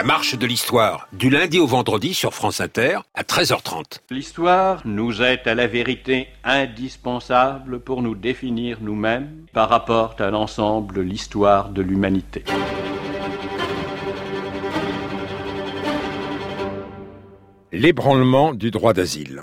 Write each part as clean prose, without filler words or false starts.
marche de l'histoire, du lundi au vendredi sur France Inter, à 13h30. L'histoire nous est à la vérité indispensable pour nous définir nous-mêmes par rapport à l'ensemble de l'histoire de l'humanité. L'ébranlement du droit d'asile.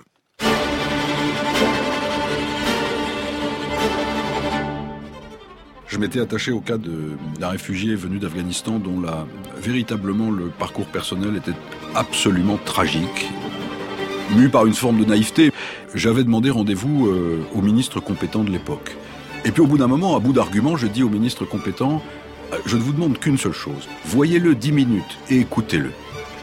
Je m'étais attaché au cas d'un réfugié venu d'Afghanistan dont véritablement le parcours personnel était absolument tragique. Mu par une forme de naïveté, j'avais demandé rendez-vous au ministre compétent de l'époque. Et puis au bout d'un moment, à bout d'arguments, je dis au ministre compétent, je ne vous demande qu'une seule chose, voyez-le 10 minutes et écoutez-le.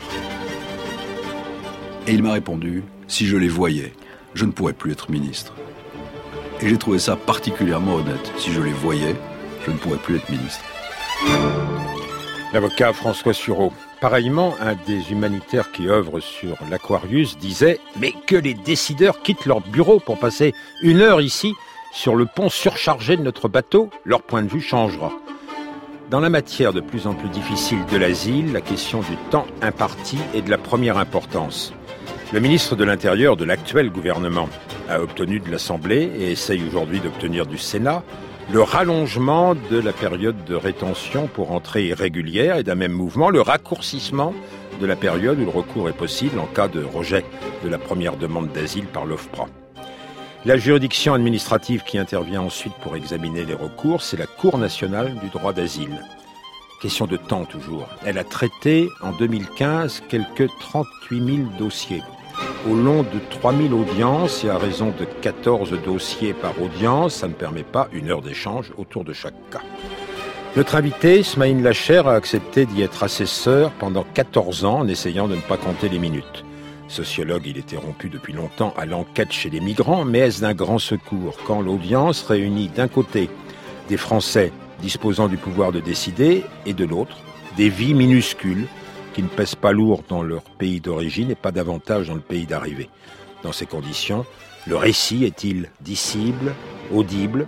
Et il m'a répondu, si je les voyais, je ne pourrais plus être ministre. Et j'ai trouvé ça particulièrement honnête, si je les voyais, je ne pourrais plus être ministre. L'avocat François Sureau. Pareillement, un des humanitaires qui œuvrent sur l'Aquarius disait « Mais que les décideurs quittent leur bureau pour passer 1 heure ici, sur le pont surchargé de notre bateau, leur point de vue changera. » Dans la matière de plus en plus difficile de l'asile, la question du temps imparti est de la première importance. Le ministre de l'Intérieur de l'actuel gouvernement a obtenu de l'Assemblée et essaye aujourd'hui d'obtenir du Sénat le rallongement de la période de rétention pour entrée irrégulière et d'un même mouvement, le raccourcissement de la période où le recours est possible en cas de rejet de la première demande d'asile par l'OFPRA. La juridiction administrative qui intervient ensuite pour examiner les recours, c'est la Cour nationale du droit d'asile. Question de temps toujours. Elle a traité en 2015 quelques 38 000 dossiers. Au long de 3 000 audiences et à raison de 14 dossiers par audience, ça ne permet pas 1 heure d'échange autour de chaque cas. Notre invité, Smaïn Lacher, a accepté d'y être assesseur pendant 14 ans en essayant de ne pas compter les minutes. Sociologue, il était rompu depuis longtemps à l'enquête chez les migrants, mais est-ce d'un grand secours quand l'audience réunit d'un côté des Français disposant du pouvoir de décider et de l'autre des vies minuscules qui ne pèsent pas lourd dans leur pays d'origine et pas davantage dans le pays d'arrivée. Dans ces conditions, le récit est-il dissible, audible ?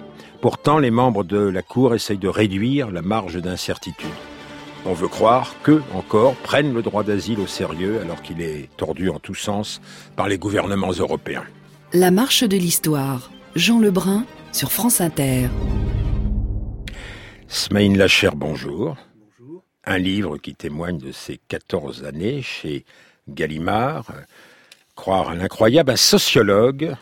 Pourtant, les membres de la Cour essayent de réduire la marge d'incertitude. On veut croire qu'eux, encore, prennent le droit d'asile au sérieux alors qu'il est tordu en tous sens par les gouvernements européens. La marche de l'histoire. Jean Lebrun sur France Inter. Smaïn Lacher, bonjour. Bonjour. Un livre qui témoigne de ses 14 années chez Gallimard. Croire à l'incroyable, un sociologue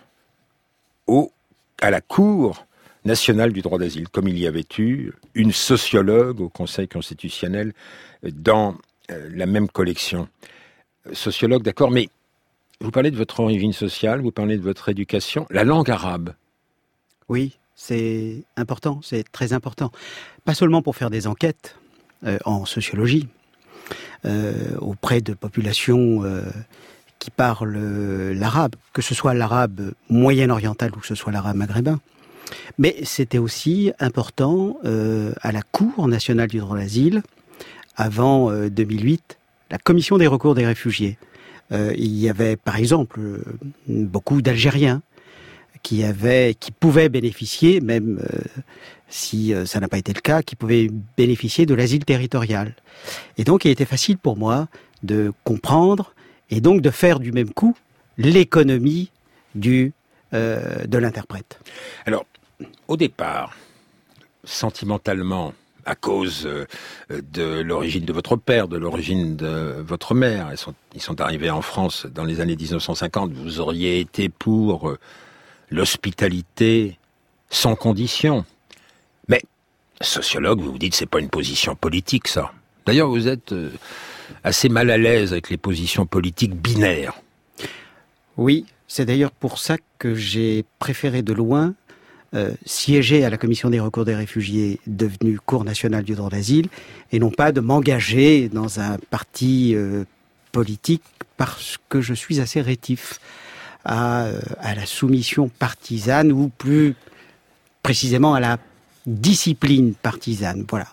à la Cour nationale du droit d'asile, comme il y avait eu une sociologue au Conseil constitutionnel dans la même collection. Sociologue, d'accord, mais vous parlez de votre origine sociale, vous parlez de votre éducation, la langue arabe. Oui, c'est important, c'est très important. Pas seulement pour faire des enquêtes en sociologie auprès de populations qui parlent l'arabe, que ce soit l'arabe moyen-oriental ou que ce soit l'arabe maghrébin. Mais c'était aussi important à la Cour nationale du droit d'asile, avant 2008, la commission des recours des réfugiés. Il y avait par exemple beaucoup d'Algériens qui pouvaient bénéficier, même si ça n'a pas été le cas, qui pouvaient bénéficier de l'asile territorial. Et donc il était facile pour moi de comprendre et donc de faire du même coup l'économie de l'interprète. Alors, au départ, sentimentalement, à cause de l'origine de votre père, de l'origine de votre mère, ils sont arrivés en France dans les années 1950, vous auriez été pour l'hospitalité sans condition. Mais, sociologue, vous vous dites, c'est pas une position politique, ça. D'ailleurs, vous êtes assez mal à l'aise avec les positions politiques binaires. Oui, c'est d'ailleurs pour ça que j'ai préféré de loin siéger à la commission des recours des réfugiés devenue Cour nationale du droit d'asile et non pas de m'engager dans un parti politique parce que je suis assez rétif à la soumission partisane ou plus précisément à la discipline partisane. Voilà.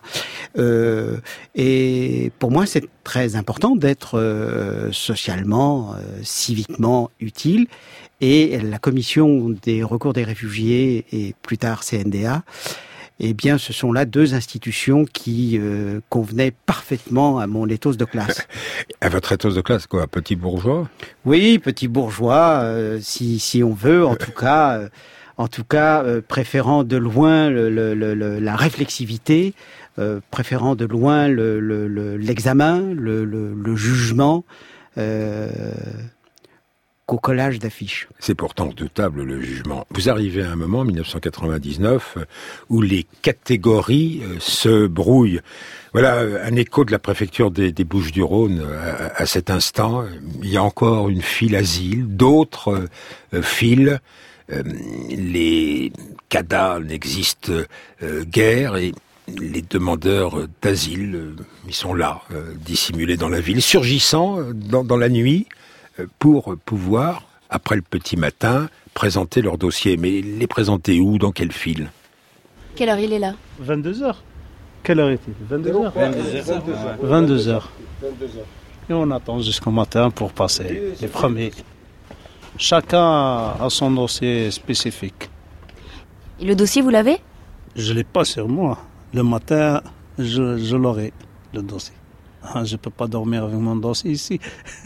Et pour moi, c'est très important d'être socialement, civiquement utile. Et la commission des recours des réfugiés et plus tard CNDA eh bien, ce sont là deux institutions qui convenaient parfaitement à mon ethos de classe. À votre ethos de classe, quoi, petit bourgeois ? Oui, petit bourgeois, si on veut, en tout cas, préférant de loin la réflexivité, préférant de loin l'examen, le jugement, qu'au collage d'affiches. C'est pourtant redoutable, le jugement. Vous arrivez à un moment, 1999, où les catégories se brouillent. Voilà un écho de la préfecture des Bouches-du-Rhône à cet instant. Il y a encore une file asile, d'autres files. Les CADA n'existent guère et les demandeurs d'asile, ils sont là, dissimulés dans la ville, surgissant dans la nuit, pour pouvoir, après le petit matin, présenter leur dossier. Mais les présenter où ? Dans quelle file ? Quelle heure il est là ? 22h. Quelle heure est-il ? 22h. 22h. Et on attend jusqu'au matin pour passer les premiers. Chacun a son dossier spécifique. Et le dossier, vous l'avez ? Je ne l'ai pas sur moi. Le matin, je l'aurai, le dossier. Je ne peux pas dormir avec mon dossier ici.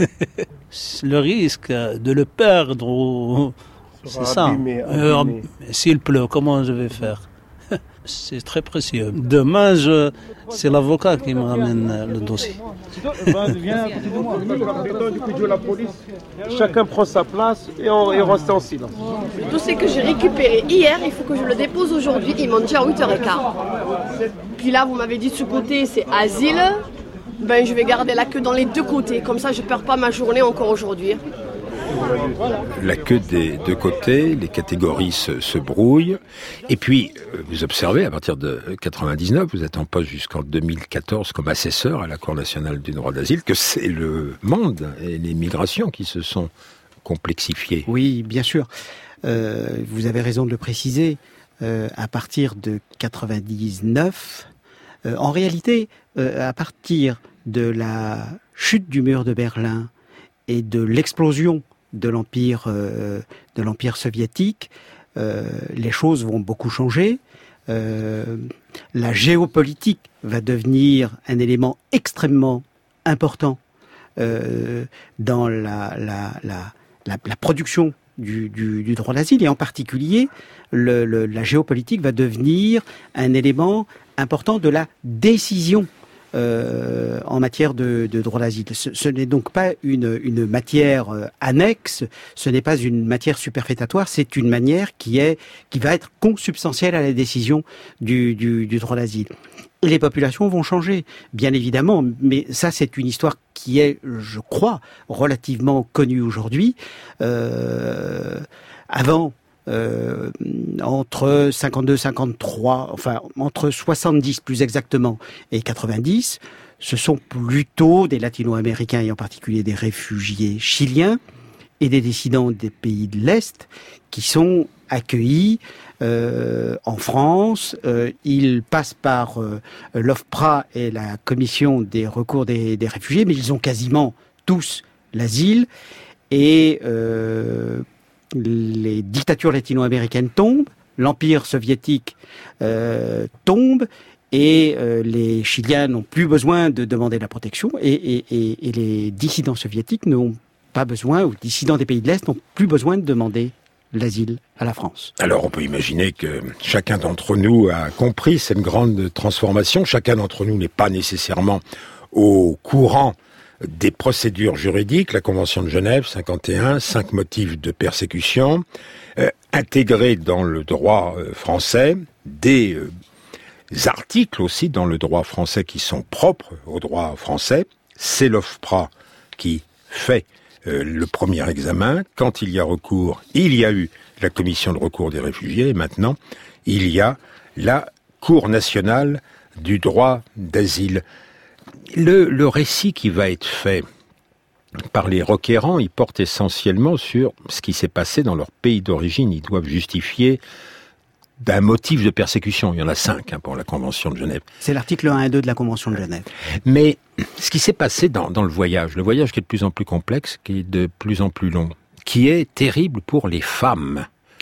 Le risque de le perdre, c'est ça. S'il pleut, comment je vais faire ? C'est très précieux. Demain, c'est l'avocat qui me ramène le dossier. Viens à côté de moi. La police. Chacun prend sa place et on reste en silence. Le dossier que j'ai récupéré hier, il faut que je le dépose aujourd'hui. Ils m'ont dit à 8h15. Puis là, vous m'avez dit de ce côté, c'est asile. Ben, je vais garder la queue dans les deux côtés. Comme ça, je ne perds pas ma journée encore aujourd'hui. La queue des deux côtés, les catégories se brouillent. Et puis, vous observez, à partir de 99, vous êtes en poste jusqu'en 2014 comme assesseur à la Cour nationale du droit d'asile, que c'est le monde et les migrations qui se sont complexifiées. Oui, bien sûr. Vous avez raison de le préciser. À partir de 99, en réalité, à partir de la chute du mur de Berlin et de l'explosion de l'empire soviétique, les choses vont beaucoup changer. La géopolitique va devenir un élément extrêmement important dans la production du droit d'asile, et en particulier la géopolitique va devenir un élément important de la décision en matière de droit d'asile. Ce n'est donc pas une matière annexe, ce n'est pas une matière superfétatoire, c'est une matière qui va être consubstantielle à la décision du droit d'asile. Et les populations vont changer, bien évidemment, mais ça c'est une histoire qui est, je crois, relativement connue aujourd'hui. Avant, entre 52, 53, enfin entre 70 plus exactement et 90, ce sont plutôt des latino-américains et en particulier des réfugiés chiliens et des dissidents des pays de l'Est qui sont accueillis en France. Ils passent par l'OFPRA et la commission des recours des réfugiés, mais ils ont quasiment tous l'asile et les dictatures latino-américaines tombent, l'empire soviétique tombe, et les Chiliens n'ont plus besoin de demander la protection, et les dissidents soviétiques n'ont pas besoin, ou dissidents des pays de l'Est n'ont plus besoin de demander l'asile à la France. Alors on peut imaginer que chacun d'entre nous a compris cette grande transformation. Chacun d'entre nous n'est pas nécessairement au courant des procédures juridiques, la Convention de Genève 51, 5 motifs de persécution, intégrés dans le droit français, des articles aussi dans le droit français qui sont propres au droit français. C'est l'OFPRA qui fait le premier examen. Quand il y a recours, il y a eu la commission de recours des réfugiés, et maintenant il y a la Cour nationale du droit d'asile. Le récit qui va être fait par les requérants, il porte essentiellement sur ce qui s'est passé dans leur pays d'origine. Ils doivent justifier d'un motif de persécution. Il y en a 5 pour la Convention de Genève. C'est l'article 1 et 2 de la Convention de Genève. Mais ce qui s'est passé dans le voyage qui est de plus en plus complexe, qui est de plus en plus long, qui est terrible pour les femmes.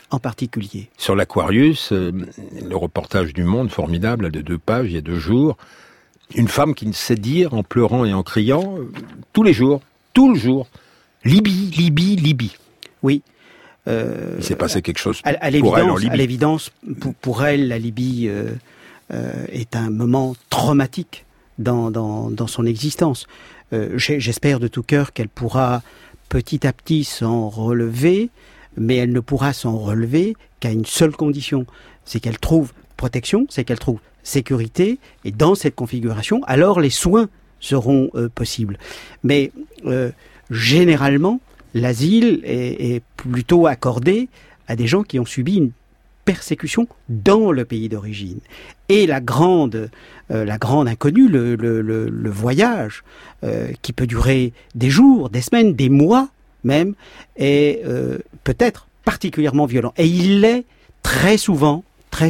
en particulier. Sur l'Aquarius, le reportage du Monde, formidable, de 2 pages, il y a 2 jours, une femme qui ne sait dire, en pleurant et en criant, tout le jour, Libye, Libye, Libye. Oui. Il s'est passé quelque chose à pour elle en Libye. À l'évidence, pour elle, la Libye est un moment traumatique dans son existence. J'espère de tout cœur qu'elle pourra petit à petit s'en relever, mais elle ne pourra s'en relever qu'à une seule condition, c'est qu'elle trouve protection, c'est qu'elle trouve sécurité, et dans cette configuration, alors les soins seront possibles. Mais généralement, l'asile est plutôt accordé à des gens qui ont subi une persécution dans le pays d'origine. Et la grande inconnue, le voyage, qui peut durer des jours, des semaines, des mois même, est peut-être particulièrement violent. Et il l'est très souvent,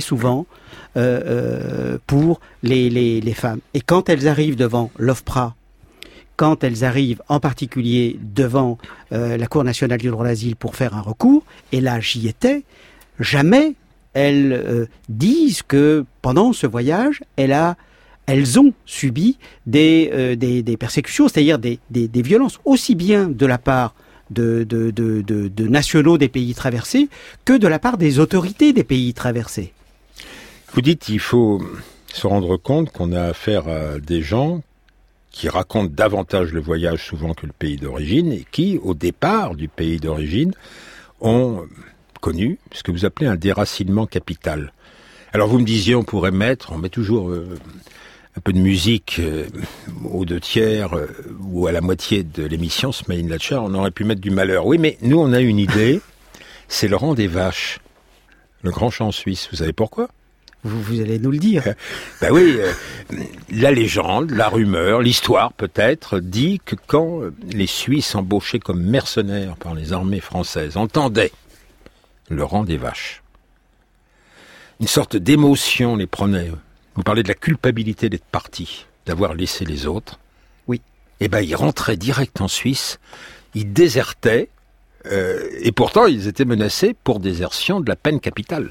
pour les femmes. Et quand elles arrivent devant l'OFPRA, quand elles arrivent en particulier devant la Cour nationale du droit d'asile pour faire un recours, et là j'y étais, jamais elles disent que pendant ce voyage, elles ont subi des persécutions, c'est-à-dire des violences, aussi bien de la part de nationaux des pays traversés que de la part des autorités des pays traversés. Vous dites qu'il faut se rendre compte qu'on a affaire à des gens qui racontent davantage le voyage souvent que le pays d'origine et qui, au départ du pays d'origine, ont connu ce que vous appelez un déracinement capital. Alors vous me disiez, on met toujours un peu de musique aux 2/3 ou à la moitié de l'émission, Smaïn Lacher, on aurait pu mettre du malheur. Oui, mais nous on a une idée, c'est Laurent des Vaches, le grand chant suisse. Vous savez pourquoi ? Vous allez nous le dire. Ben oui, la légende, la rumeur, l'histoire peut-être, dit que quand les Suisses embauchés comme mercenaires par les armées françaises entendaient le rang des vaches, une sorte d'émotion les prenait. Vous parlez de la culpabilité d'être partis, d'avoir laissé les autres. Oui. Eh ben ils rentraient direct en Suisse, ils désertaient, et pourtant ils étaient menacés pour désertion de la peine capitale.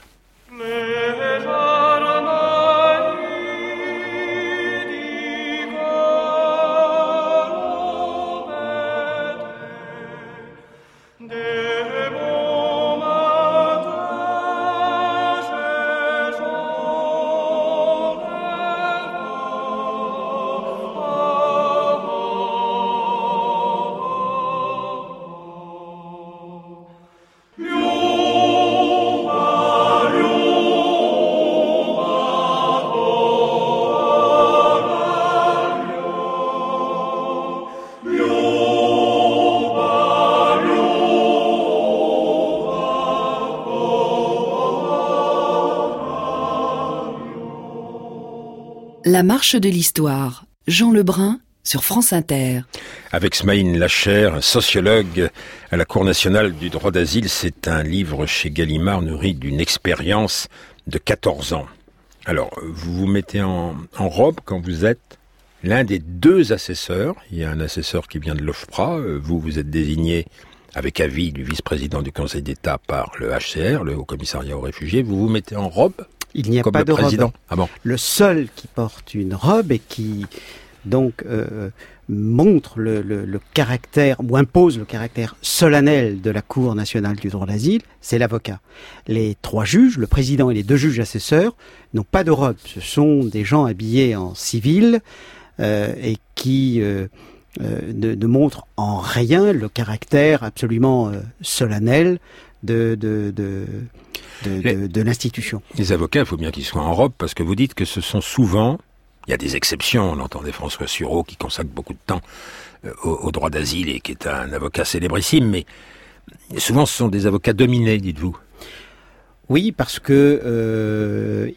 La marche de l'histoire, Jean Lebrun sur France Inter. Avec Smaïn Lacher, sociologue à la Cour nationale du droit d'asile, c'est un livre chez Gallimard nourri d'une expérience de 14 ans. Alors, vous vous mettez en robe quand vous êtes l'un des 2 assesseurs. Il y a un assesseur qui vient de l'OFPRA. Vous êtes désigné avec avis du vice-président du Conseil d'État par le HCR, le Haut Commissariat aux réfugiés. Vous vous mettez en robe ? Il n'y a comme pas le de président. robe. Ah bon. Le seul qui porte une robe et qui donc montre le caractère, ou impose le caractère solennel de la Cour nationale du droit d'asile, c'est l'avocat. Les 3 juges, le président et les 2 juges assesseurs, n'ont pas de robe. Ce sont des gens habillés en civil et qui ne montrent en rien le caractère absolument solennel de l'institution. Les avocats, il faut bien qu'ils soient en robe, parce que vous dites que ce sont souvent, il y a des exceptions, on entendait François Sureau qui consacre beaucoup de temps au droit d'asile et qui est un avocat célébrissime, mais souvent ce sont des avocats dominés, dites-vous. Oui, parce que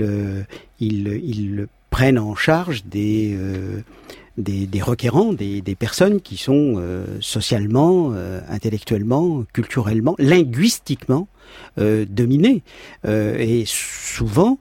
ils prennent en charge des requérants, des personnes qui sont socialement, intellectuellement, culturellement, linguistiquement dominées. Et souvent,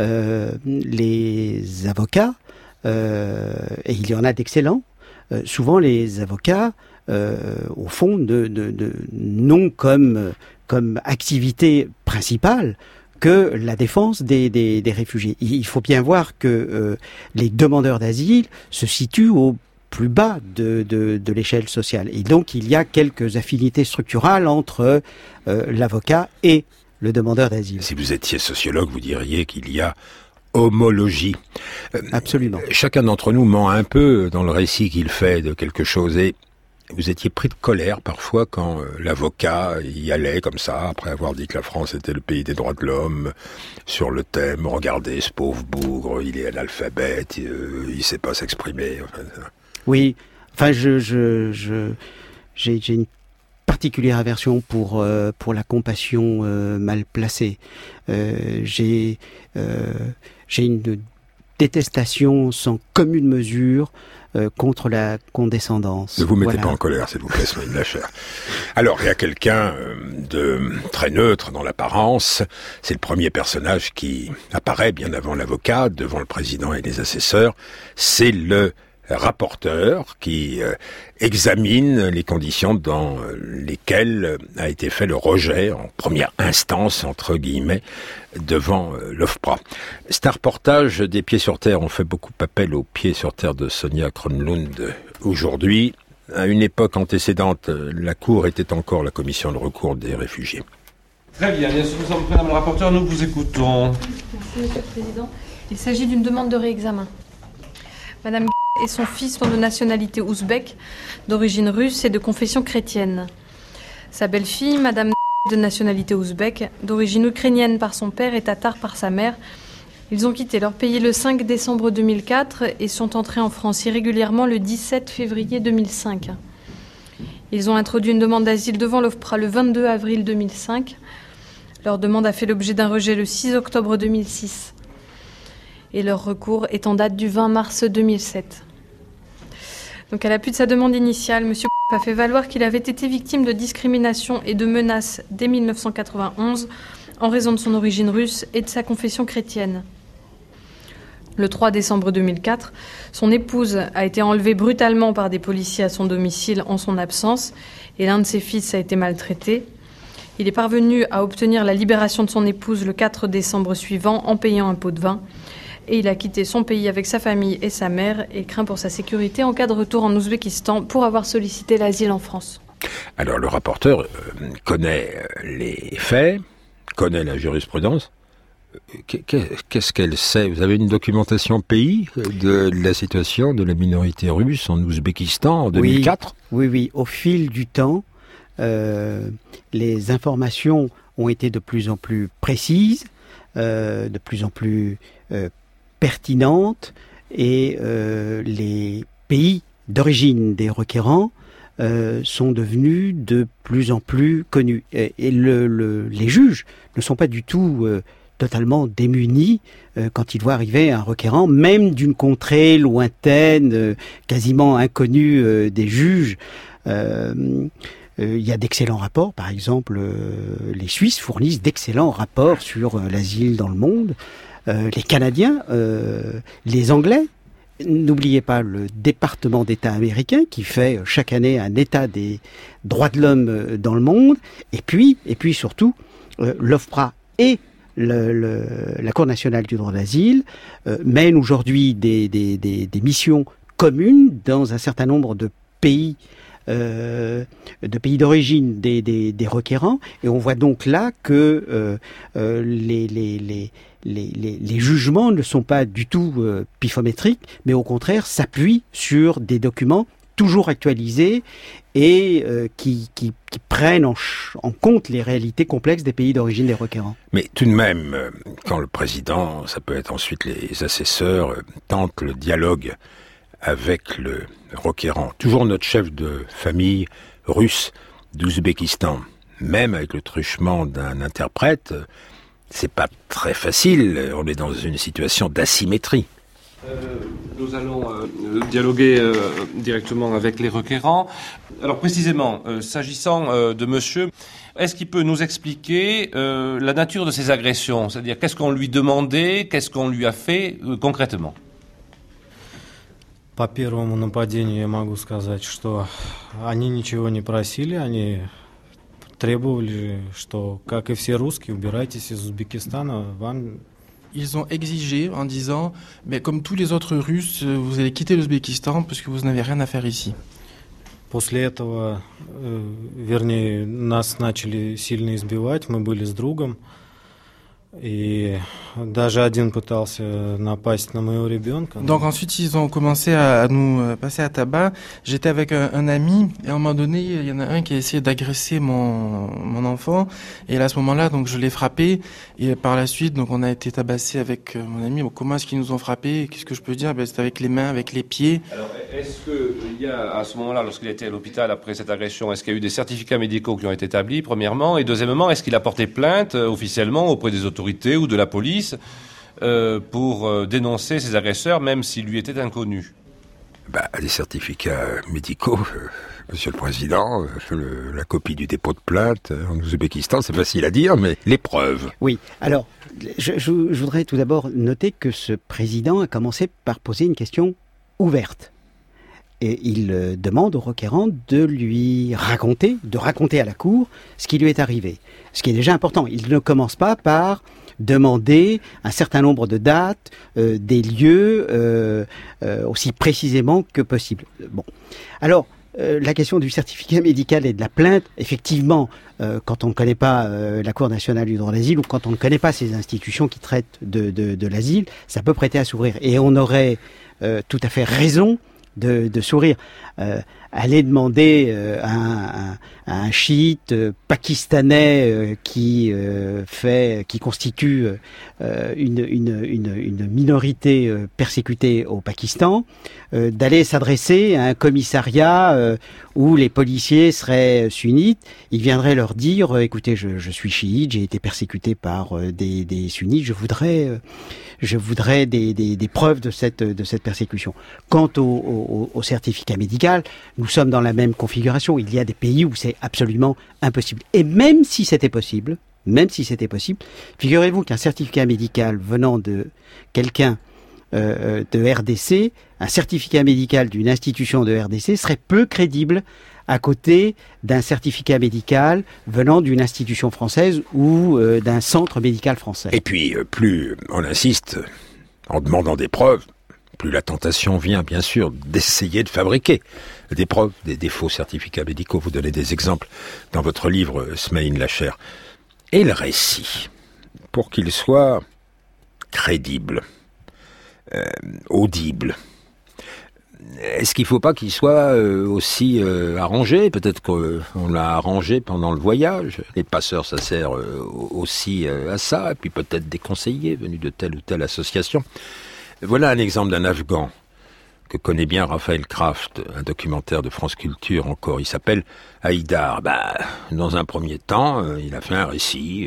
les avocats, et il y en a d'excellents, souvent les avocats, au fond, non comme comme activité principale que la défense des réfugiés. Il faut bien voir que les demandeurs d'asile se situent au plus bas de l'échelle sociale. Et donc, il y a quelques affinités structurales entre l'avocat et le demandeur d'asile. Si vous étiez sociologue, vous diriez qu'il y a homologie. Absolument. Chacun d'entre nous ment un peu dans le récit qu'il fait de quelque chose, et vous étiez pris de colère parfois quand l'avocat y allait comme ça, après avoir dit que la France était le pays des droits de l'homme, sur le thème « Regardez ce pauvre bougre, il est analphabète, il sait pas s'exprimer ». Oui, enfin j'ai une particulière aversion pour la compassion mal placée. J'ai une détestation sans commune mesure contre la condescendance. Ne vous mettez pas en colère, s'il vous plaît, Smaïl Blacher. Alors, il y a quelqu'un de très neutre dans l'apparence. C'est le premier personnage qui apparaît bien avant l'avocat, devant le président et les assesseurs. C'est le rapporteur qui examine les conditions dans lesquelles a été fait le rejet en première instance, entre guillemets, devant l'OFPRA. C'est un reportage des Pieds sur Terre. On fait beaucoup appel aux Pieds sur Terre de Sonia Kronlund aujourd'hui. À une époque antécédente, la Cour était encore la commission de recours des réfugiés. Très bien, bien sûr, nous sommes prêts, Madame le rapporteur, nous vous écoutons. Merci, Monsieur le Président. Il s'agit d'une demande de réexamen. Madame et son fils sont de nationalité ouzbek, d'origine russe et de confession chrétienne. Sa belle-fille, Madame de nationalité ouzbek, d'origine ukrainienne par son père et tatar par sa mère. Ils ont quitté leur pays le 5 décembre 2004 et sont entrés en France irrégulièrement le 17 février 2005. Ils ont introduit une demande d'asile devant l'OFPRA le 22 avril 2005. Leur demande a fait l'objet d'un rejet le 6 octobre 2006. Et leur recours est en date du 20 mars 2007. Donc à l'appui de sa demande initiale, M. a fait valoir qu'il avait été victime de discrimination et de menaces dès 1991 en raison de son origine russe et de sa confession chrétienne. Le 3 décembre 2004, son épouse a été enlevée brutalement par des policiers à son domicile en son absence et l'un de ses fils a été maltraité. Il est parvenu à obtenir la libération de son épouse le 4 décembre suivant en payant un pot de vin. Et il a quitté son pays avec sa famille et sa mère et craint pour sa sécurité en cas de retour en Ouzbékistan pour avoir sollicité l'asile en France. Alors le rapporteur connaît les faits, connaît la jurisprudence. Qu'est-ce qu'elle sait? Vous avez une documentation pays de la situation de la minorité russe en Ouzbékistan en 2004? Oui. Au fil du temps, les informations ont été de plus en plus précises, de plus en plus pertinentes, et les pays d'origine des requérants sont devenus de plus en plus connus. Et les juges ne sont pas du tout totalement démunis quand ils voient arriver un requérant, même d'une contrée lointaine, quasiment inconnue des juges. Il y a d'excellents rapports, par exemple, les Suisses fournissent d'excellents rapports sur l'asile dans le monde. Les Canadiens, les Anglais, n'oubliez pas le département d'État américain qui fait chaque année un état des droits de l'homme dans le monde, et puis surtout l'OFPRA et la Cour nationale du droit d'asile mènent aujourd'hui des missions communes dans un certain nombre de pays d'origine des requérants, et on voit donc là que les jugements ne sont pas du tout pifométriques, mais au contraire s'appuient sur des documents toujours actualisés et qui prennent en compte les réalités complexes des pays d'origine des requérants. Mais tout de même, quand le président, ça peut être ensuite les assesseurs, tentent le dialogue avec le requérant, toujours notre chef de famille russe d'Ouzbékistan, même avec le truchement d'un interprète, c'est pas très facile, on est dans une situation d'asymétrie. Nous allons dialoguer directement avec les requérants. Alors précisément, s'agissant de monsieur, est-ce qu'il peut nous expliquer la nature de ces agressions? C'est-à-dire, qu'est-ce qu'on lui demandait, qu'est-ce qu'on lui a fait concrètement? По первому нападению я могу сказать, что они ничего не просили, они Ils ont exigé en disant, mais comme tous les autres Russes, vous allez quitter l'Ouzbékistan parce que vous n'avez rien à faire ici. После этого, нас начали сильно избивать, мы были с другом, и даже один пытался напасть на моего ребенка. Donc ensuite, ils ont commencé à nous passer à tabac. J'étais avec un ami, et à un moment donné, il y en a un qui a essayé d'agresser mon enfant, et là, à ce moment-là, donc je l'ai frappé, et par la suite, donc on a été tabassé avec mon ami. Bon, comment est-ce qu'ils nous ont frappé? Qu'est-ce que je peux dire? C'est avec les mains, avec les pieds. Alors, est-ce qu'il y a, à ce moment-là, lorsqu'il était à l'hôpital après cette agression, est-ce qu'il y a eu des certificats médicaux qui ont été établis, premièrement, et deuxièmement, est-ce qu'il a porté plainte officiellement auprès des autorités ou de la police pour dénoncer ses agresseurs, même s'ils lui étaient inconnus? Les certificats médicaux, Monsieur le Président, la copie du dépôt de plainte en Ouzbékistan, c'est facile à dire, mais les preuves. Oui, alors, je voudrais tout d'abord noter que ce président a commencé par poser une question ouverte. Et il demande au requérant de raconter à la cour ce qui lui est arrivé. Ce qui est déjà important. Il ne commence pas par demander un certain nombre de dates, des lieux, aussi précisément que possible. Bon. Alors, la question du certificat médical et de la plainte, effectivement, quand on ne connaît pas la Cour nationale du droit d'asile ou quand on ne connaît pas ces institutions qui traitent de l'asile, ça peut prêter à sourire. Et on aurait tout à fait raison de sourire. Aller demander à un chiite pakistanais qui constitue une minorité persécutée au Pakistan, d'aller s'adresser à un commissariat où les policiers seraient sunnites, il viendrait leur dire écoutez, je suis chiite, j'ai été persécuté par des sunnites, je voudrais des preuves de cette persécution. Quant au certificat médical, nous sommes dans la même configuration. Il y a des pays où c'est absolument impossible. Et même si c'était possible, figurez-vous qu'un certificat médical venant de quelqu'un de RDC, un certificat médical d'une institution de RDC serait peu crédible à côté d'un certificat médical venant d'une institution française ou d'un centre médical français. Et puis, plus on insiste en demandant des preuves, plus la tentation vient, bien sûr, d'essayer de fabriquer des preuves, des faux certificats médicaux. Vous donnez des exemples dans votre livre, Smaïn Lacher. Et le récit, pour qu'il soit crédible, audible, est-ce qu'il ne faut pas qu'il soit aussi arrangé? Peut-être qu'on l'a arrangé pendant le voyage. Les passeurs, ça sert aussi à ça. Et puis peut-être des conseillers venus de telle ou telle association. Voilà un exemple d'un Afghan que connaît bien Raphaël Kraft, un documentaire de France Culture encore. Il s'appelle Haïdar. Dans un premier temps, il a fait un récit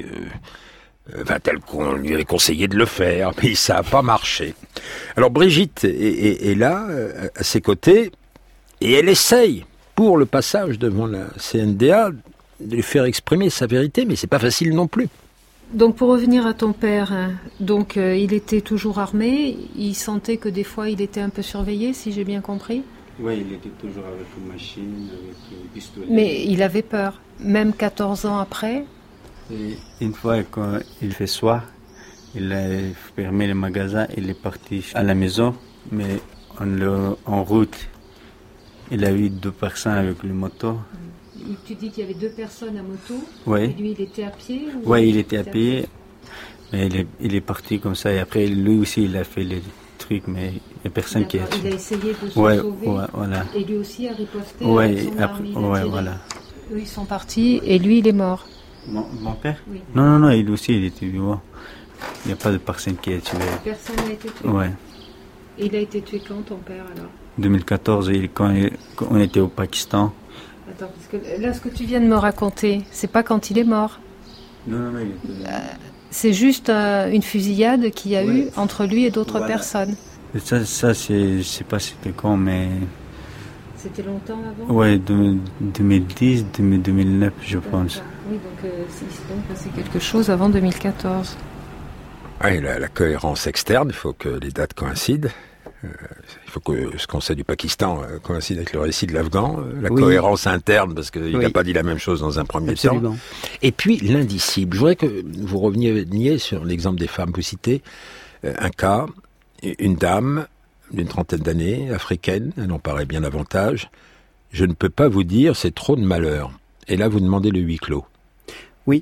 tel qu'on lui avait conseillé de le faire, mais ça n'a pas marché. Alors Brigitte est là, à ses côtés, et elle essaye, pour le passage devant la CNDA, de lui faire exprimer sa vérité, mais c'est pas facile non plus. Donc pour revenir à ton père, il était toujours armé, il sentait que des fois il était un peu surveillé, si j'ai bien compris? Oui, il était toujours avec une machine, avec un pistolet. Mais il avait peur, même 14 ans après? Et une fois, quand il fait soir, il a fermé le magasin, il est parti à la maison, mais en route, il a eu 2 personnes avec le moto. Tu dis qu'il y avait 2 personnes à moto, oui. Et lui il était à pied? Oui, il était à pied, mais il est parti comme ça, et après lui aussi il a fait les trucs, mais il n'y a personne qui a... Il a essayé de se sauver, voilà. Et lui aussi a riposté avec son arme, voilà. Eux ils sont partis, et lui il est mort. Mon père? Oui. Non, il aussi il était vivant. Il n'y a pas de personne qui a tué. Personne n'a été tué? Ouais. Et il a été tué quand, ton père, alors? 2014, quand on était au Pakistan. Attends, parce que là, ce que tu viens de me raconter, c'est pas quand il est mort. Non, il était... C'est juste une fusillade qu'il y a eu entre lui et d'autres personnes. Ça je sais pas c'était quand, mais... C'était longtemps avant? Oui, 2010, 2009, je pense. Oui, donc c'est quelque chose avant 2014. Oui, la cohérence externe, il faut que les dates coïncident. Il faut que ce qu'on sait du Pakistan coïncide avec le récit de l'Afghan, la cohérence interne, parce qu'il n'a pas dit la même chose dans un premier temps. Et puis l'indicible. Je voudrais que vous reveniez sur l'exemple des femmes. Vous citez un cas, une dame d'une 30aine d'années, africaine, elle en paraît bien davantage. Je ne peux pas vous dire, c'est trop de malheur. Et là, vous demandez le huis clos. Oui,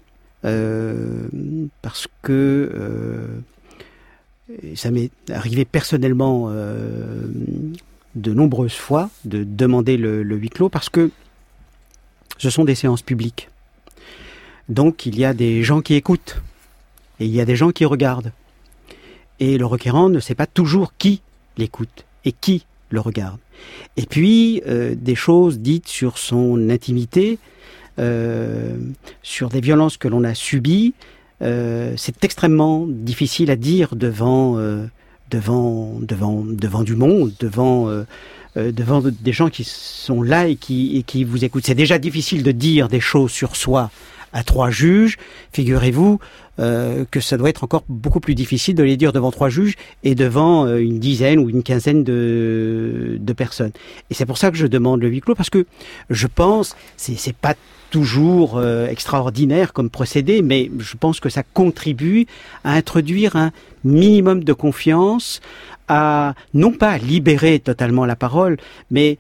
parce que ça m'est arrivé personnellement de nombreuses fois de demander le huis clos, parce que ce sont des séances publiques. Donc il y a des gens qui écoutent et il y a des gens qui regardent. Et le requérant ne sait pas toujours qui l'écoute et qui le regarde. Et puis des choses dites sur son intimité, sur des violences que l'on a subies, c'est extrêmement difficile à dire devant du monde, devant des gens qui sont là et qui vous écoutent. C'est déjà difficile de dire des choses sur soi à 3 juges. Figurez-vous que ça doit être encore beaucoup plus difficile de les dire devant 3 juges et devant une dizaine ou une quinzaine de personnes. Et c'est pour ça que je demande le huis clos, parce que je pense, c'est pas toujours extraordinaire comme procédé, mais je pense que ça contribue à introduire un minimum de confiance, à non pas libérer totalement la parole, mais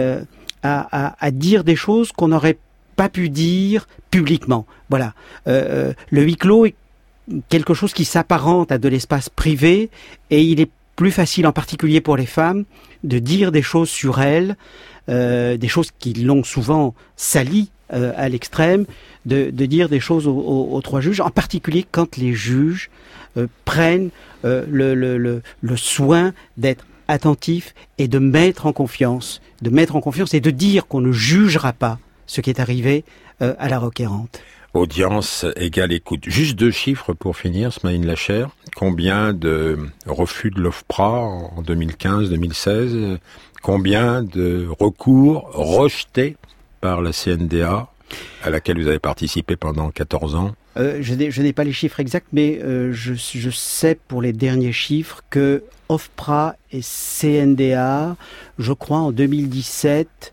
à dire des choses qu'on n'aurait pas pu dire publiquement. Voilà. Le huis clos est quelque chose qui s'apparente à de l'espace privé, et il est plus facile, en particulier pour les femmes, de dire des choses sur elles, des choses qui l'ont souvent salie à l'extrême, de dire des choses aux 3 juges, en particulier quand les juges prennent le soin d'être attentifs et de mettre en confiance et de dire qu'on ne jugera pas ce qui est arrivé à la requérante. Audience égale écoute. Juste 2 chiffres pour finir, Smaïn Lacher. Combien de refus de l'OFPRA en 2015-2016 ? Combien de recours rejetés par la CNDA, à laquelle vous avez participé pendant 14 ans ? Je n'ai pas les chiffres exacts, mais je sais pour les derniers chiffres que OFPRA et CNDA, je crois en 2017,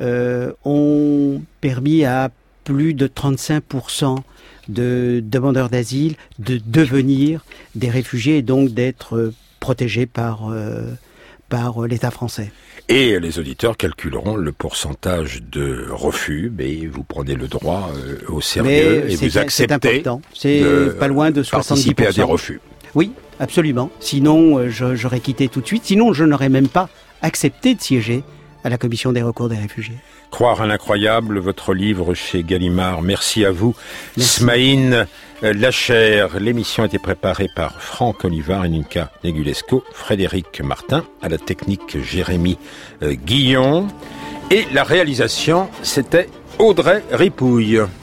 ont permis à plus de 35% de demandeurs d'asile de devenir des réfugiés et donc d'être protégés par l'État français. Et les auditeurs calculeront le pourcentage de refus, mais vous prenez le droit au sérieux et vous acceptez. C'est important. C'est pas loin de 70%. Participer à des refus. Oui, absolument. Sinon, j'aurais quitté tout de suite. Sinon, je n'aurais même pas accepté de siéger à la commission des recours des réfugiés. Croire à l'incroyable, votre livre chez Gallimard. Merci à vous. Merci. Smaïn Lacher. L'émission a été préparée par Franck Olivard et Ninka Negulesco, Frédéric Martin, à la technique Jérémy Guillon. Et la réalisation, c'était Audrey Ripouille.